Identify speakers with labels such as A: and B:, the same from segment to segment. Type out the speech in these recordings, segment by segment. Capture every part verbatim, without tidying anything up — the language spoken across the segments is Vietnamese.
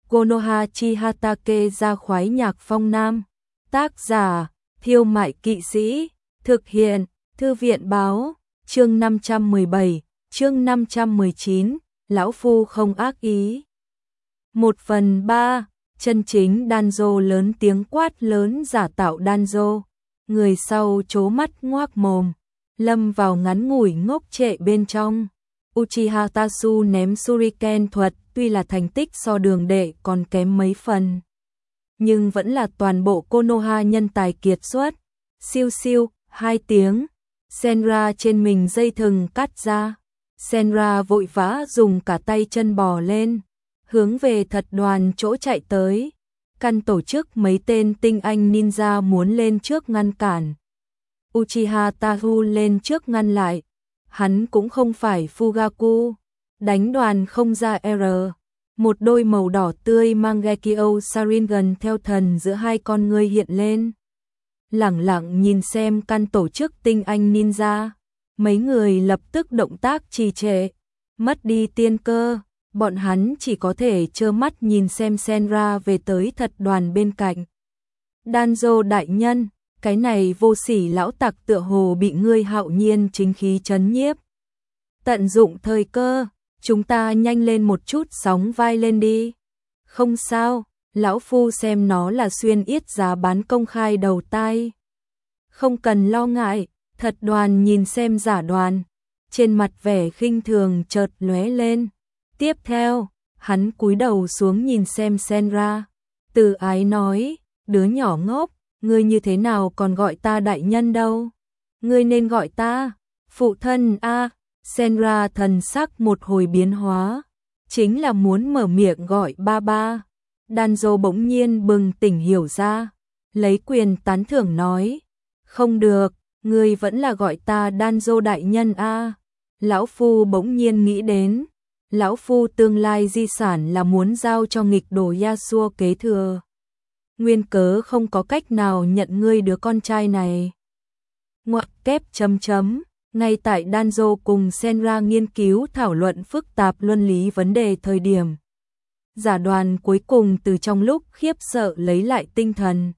A: Konoha Chihatake ra khoái nhạc phong nam. Tác giả, Thiêu Mại Kỵ Sĩ. Thực hiện, Thư viện Báo. Chương năm trăm mười bảy, chương năm trăm mười chín, lão phu không ác ý. Một phần ba, chân chính Danzo lớn tiếng quát lớn giả tạo Danzo. Người sau trố mắt ngoác mồm, lâm vào ngắn ngủi ngốc trệ bên trong. Uchiha Tatsu ném Shuriken thuật tuy là thành tích so đường đệ còn kém mấy phần, nhưng vẫn là toàn bộ Konoha nhân tài kiệt xuất. Siêu siêu, hai tiếng, Senra trên mình dây thừng cắt ra. Senra vội vã dùng cả tay chân bò lên, hướng về thật đoàn chỗ chạy tới. Căn tổ chức mấy tên tinh anh ninja muốn lên trước ngăn cản. Uchiha Tahu lên trước ngăn lại. Hắn cũng không phải Fugaku, đánh đoàn không ra R. Một đôi màu đỏ tươi Mangekyo Sharingan theo thần giữa hai con ngươi hiện lên. Lẳng lặng nhìn xem căn tổ chức tinh anh ninja. Mấy người lập tức động tác trì trệ, mất đi tiên cơ. Bọn hắn chỉ có thể trơ mắt nhìn xem Senra về tới thật đoàn bên cạnh. Danzo đại nhân, cái này vô sỉ lão tặc tựa hồ bị ngươi hạo nhiên chính khí chấn nhiếp. Tận dụng thời cơ, chúng ta nhanh lên một chút sóng vai lên đi. Không sao, lão phu xem nó là xuyên yết giá bán công khai đầu tai. Không cần lo ngại, thật đoàn nhìn xem giả đoàn. Trên mặt vẻ khinh thường chợt lóe lên. Tiếp theo, hắn cúi đầu xuống nhìn xem Senra. Từ ái nói, đứa nhỏ ngốc, ngươi như thế nào còn gọi ta đại nhân đâu? Ngươi nên gọi ta phụ thân a. À. Senra thần sắc một hồi biến hóa, chính là muốn mở miệng gọi ba ba. Danzo bỗng nhiên bừng tỉnh hiểu ra, lấy quyền tán thưởng nói, không được, ngươi vẫn là gọi ta Danzo đại nhân a. À. Lão phu bỗng nhiên nghĩ đến, lão phu tương lai di sản là muốn giao cho nghịch đồ Yasuo kế thừa. Nguyên cớ không có cách nào nhận ngươi đứa con trai này. Ngoặc kép chấm chấm, ngay tại Danzo cùng Senra nghiên cứu thảo luận phức tạp luân lý vấn đề thời điểm. Giả đoàn cuối cùng từ trong lúc khiếp sợ lấy lại tinh thần.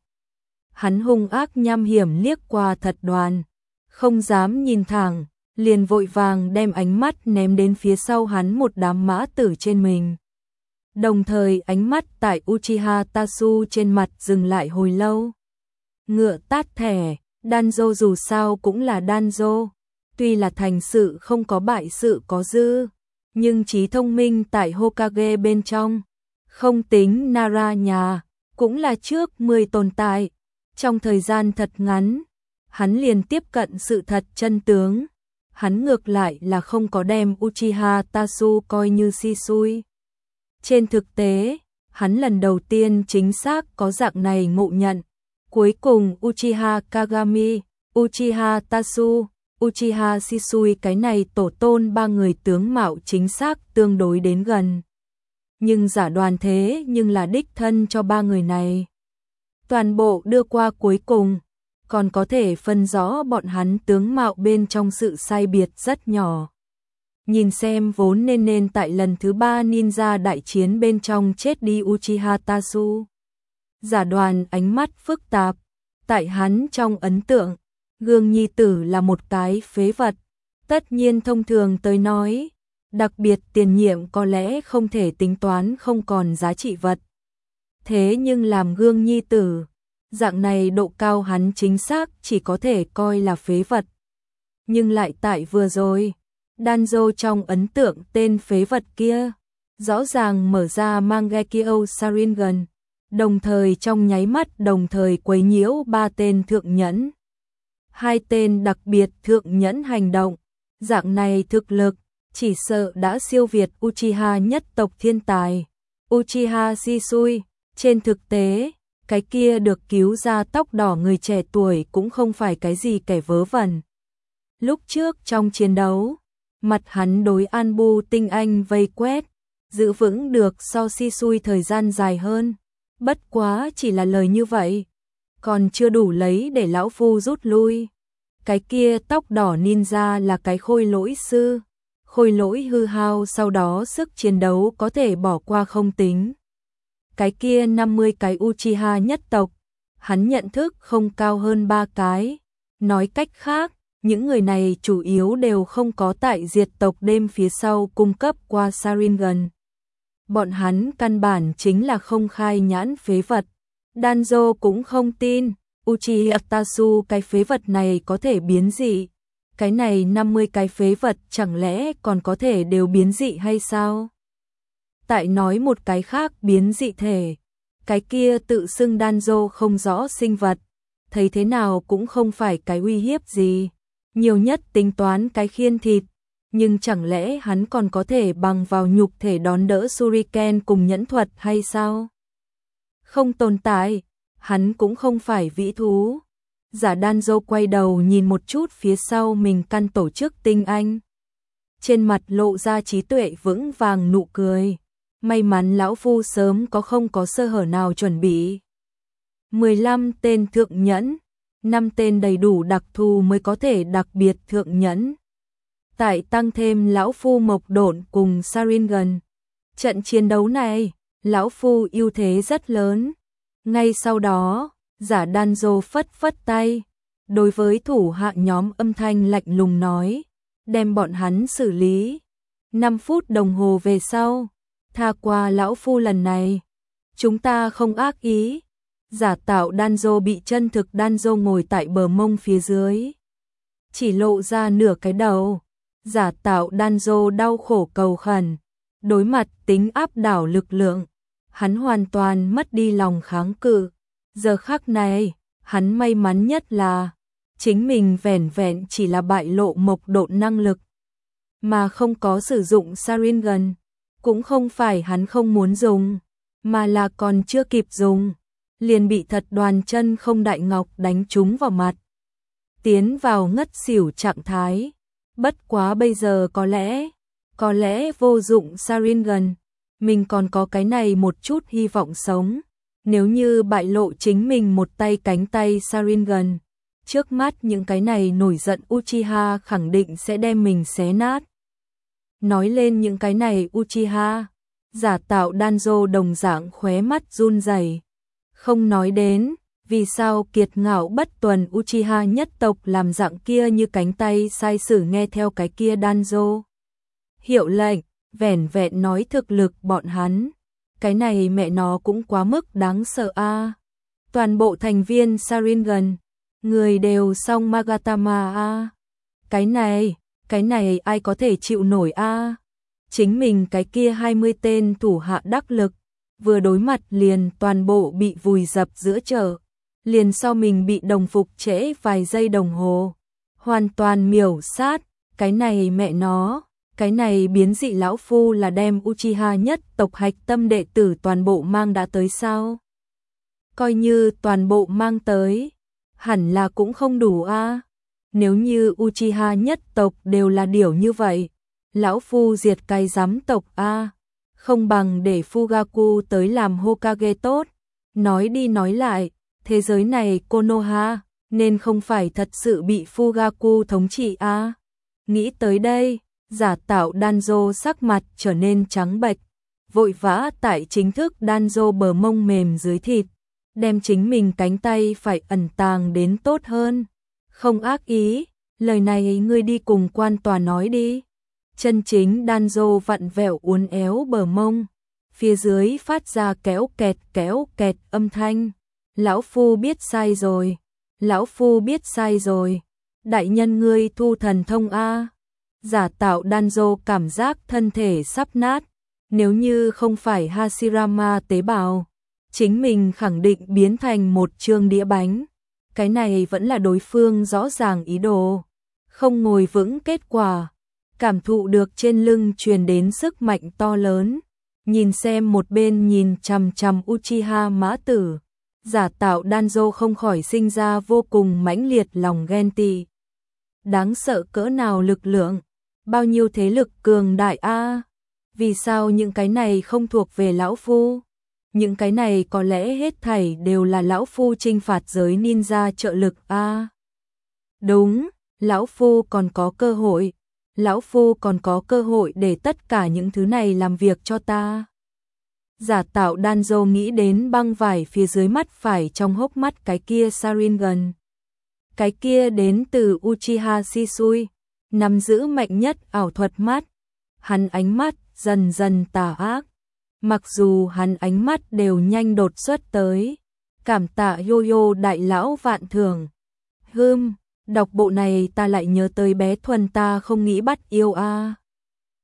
A: Hắn hung ác nham hiểm liếc qua thật đoàn, không dám nhìn thẳng, liền vội vàng đem ánh mắt ném đến phía sau hắn một đám mã tử trên mình. Đồng thời ánh mắt tại Uchiha Tatsu trên mặt dừng lại hồi lâu. Ngựa tát thẻ, Danzo dù sao cũng là Danzo, tuy là thành sự không có bại sự có dư, nhưng trí thông minh tại Hokage bên trong, không tính Nara nhà, cũng là trước mười tồn tại. Trong thời gian thật ngắn, hắn liền tiếp cận sự thật chân tướng. Hắn ngược lại là không có đem Uchiha Tatsu coi như si xui. Trên thực tế, hắn lần đầu tiên chính xác có dạng này ngộ nhận. Cuối cùng Uchiha Kagami, Uchiha Tatsu, Uchiha Shisui cái này tổ tôn ba người tướng mạo chính xác tương đối đến gần. Nhưng giả đoàn thế nhưng là đích thân cho ba người này. Toàn bộ đưa qua cuối cùng, còn có thể phân rõ bọn hắn tướng mạo bên trong sự sai biệt rất nhỏ. Nhìn xem vốn nên nên tại lần thứ ba ninja đại chiến bên trong chết đi Uchiha Tatsu. Giả đoàn ánh mắt phức tạp, tại hắn trong ấn tượng, Gương nhi tử là một cái phế vật. Tất nhiên thông thường tới nói, đặc biệt tiền nhiệm có lẽ không thể tính toán không còn giá trị vật. Thế nhưng làm Gương nhi tử, dạng này độ cao hắn chính xác chỉ có thể coi là phế vật. Nhưng lại tại vừa rồi, Danzo trong ấn tượng tên phế vật kia, rõ ràng mở ra Mangekyo Sharingan, đồng thời trong nháy mắt đồng thời quấy nhiễu ba tên thượng nhẫn. Hai tên đặc biệt thượng nhẫn hành động, dạng này thực lực, chỉ sợ đã siêu việt Uchiha nhất tộc thiên tài, Uchiha Shisui. Trên thực tế, cái kia được cứu ra tóc đỏ người trẻ tuổi cũng không phải cái gì kẻ vớ vẩn. Lúc trước trong chiến đấu, mặt hắn đối Anbu tinh anh vây quét, giữ vững được so Shisui thời gian dài hơn. Bất quá chỉ là lời như vậy, còn chưa đủ lấy để lão phu rút lui. Cái kia tóc đỏ ninja là cái khôi lỗi sư, khôi lỗi hư hao sau đó sức chiến đấu có thể bỏ qua không tính. cái kia năm mươi cái Uchiha nhất tộc, hắn nhận thức không cao hơn ba cái. Nói cách khác, những người này chủ yếu đều không có tại diệt tộc đêm phía sau cung cấp qua Sharingan. Bọn hắn căn bản chính là không khai nhãn phế vật. Danzo cũng không tin, Uchiha Tasu cái phế vật này có thể biến dị. Cái này năm mươi cái phế vật chẳng lẽ còn có thể đều biến dị hay sao? Tại nói một cái khác biến dị thể, cái kia tự xưng Danzo không rõ sinh vật, thấy thế nào cũng không phải cái uy hiếp gì, nhiều nhất tính toán cái khiên thịt, nhưng chẳng lẽ hắn còn có thể bằng vào nhục thể đón đỡ Shuriken cùng nhẫn thuật hay sao? Không tồn tại, hắn cũng không phải vĩ thú. Giả Danzo quay đầu nhìn một chút phía sau mình căn tổ chức tinh anh. Trên mặt lộ ra trí tuệ vững vàng nụ cười. May mắn lão phu sớm có không có sơ hở nào chuẩn bị. mười lăm tên thượng nhẫn, năm tên đầy đủ đặc thù mới có thể đặc biệt thượng nhẫn. Tại tăng thêm lão phu mộc độn cùng Sharingan. Trận chiến đấu này, lão phu ưu thế rất lớn. Ngay sau đó, giả Danzo phất phất tay, đối với thủ hạ nhóm âm thanh lạnh lùng nói, đem bọn hắn xử lý. năm phút đồng hồ về sau, tha qua lão phu lần này, chúng ta không ác ý. Giả tạo Danzo bị chân thực Danzo ngồi tại bờ mông phía dưới, chỉ lộ ra nửa cái đầu. Giả tạo Danzo đau khổ cầu khẩn, đối mặt tính áp đảo lực lượng, hắn hoàn toàn mất đi lòng kháng cự. Giờ khắc này, hắn may mắn nhất là chính mình vẻn vẹn chỉ là bại lộ mộc độn năng lực, mà không có sử dụng Sharingan. Cũng không phải hắn không muốn dùng, mà là còn chưa kịp dùng, liền bị thật đoàn chân không đại ngọc đánh trúng vào mặt, tiến vào ngất xỉu trạng thái. Bất quá bây giờ có lẽ, có lẽ vô dụng Sharingan, mình còn có cái này một chút hy vọng sống. Nếu như bại lộ chính mình một tay cánh tay Sharingan, trước mắt những cái này nổi giận Uchiha khẳng định sẽ đem mình xé nát. Nói lên những cái này Uchiha, giả tạo Danzo đồng dạng khóe mắt run rẩy. Không nói đến, vì sao kiệt ngạo bất tuần Uchiha nhất tộc làm dạng kia như cánh tay sai sử nghe theo cái kia Danzo. Hiệu lệnh, vẻn vẹn nói thực lực bọn hắn. Cái này mẹ nó cũng quá mức đáng sợ a. À. Toàn bộ thành viên Sharingan, người đều xong Magatama a. À. Cái này, cái này ai có thể chịu nổi a? À. Chính mình cái kia hai mươi tên thủ hạ đắc lực, vừa đối mặt liền toàn bộ bị vùi dập giữa chợ, liền sau mình bị đồng phục trễ vài giây đồng hồ, hoàn toàn miểu sát. Cái này mẹ nó, cái này biến dị lão phu là đem Uchiha nhất tộc hạch tâm đệ tử toàn bộ mang đã tới sao? Coi như toàn bộ mang tới, hẳn là cũng không đủ a. À. Nếu như Uchiha nhất tộc đều là điều như vậy, lão phu diệt cái giám tộc a, à. Không bằng để Fugaku tới làm Hokage tốt. Nói đi nói lại, thế giới này Konoha nên không phải thật sự bị Fugaku thống trị a. À. Nghĩ tới đây, giả tạo Danzo sắc mặt trở nên trắng bệch, vội vã tại chính thức Danzo bờ mông mềm dưới thịt, đem chính mình cánh tay phải ẩn tàng đến tốt hơn. Không ác ý, lời này ngươi đi cùng quan tòa nói đi. Chân chính Danzo vặn vẹo uốn éo bờ mông, phía dưới phát ra kéo kẹt kéo kẹt âm thanh. Lão phu biết sai rồi, lão phu biết sai rồi. Đại nhân ngươi thu thần thông a. Giả tạo Danzo cảm giác thân thể sắp nát, nếu như không phải Hashirama tế bào, chính mình khẳng định biến thành một trương đĩa bánh. Cái này vẫn là đối phương rõ ràng ý đồ, không ngồi vững kết quả. Cảm thụ được trên lưng truyền đến sức mạnh to lớn, nhìn xem một bên nhìn chằm chằm Uchiha mã tử, giả tạo Danzo không khỏi sinh ra vô cùng mãnh liệt lòng ghen tị. Đáng sợ cỡ nào lực lượng, bao nhiêu thế lực cường đại a. À. Vì sao những cái này không thuộc về lão phu? Những cái này có lẽ hết thảy đều là lão phu chinh phạt giới ninja trợ lực a. À. Đúng, lão phu còn có cơ hội. Lão phu còn có cơ hội để tất cả những thứ này làm việc cho ta. Giả tạo Danzo nghĩ đến băng vải phía dưới mắt phải trong hốc mắt cái kia Sharingan. Cái kia đến từ Uchiha Shisui, nắm giữ mạnh nhất ảo thuật mắt. Hắn ánh mắt dần dần tà ác. Mặc dù hắn ánh mắt đều nhanh đột xuất tới. Cảm tạ Yo-Yo đại lão vạn thưởng. Hưm, đọc bộ này ta lại nhớ tới bé Thuần ta không nghĩ bắt yêu a.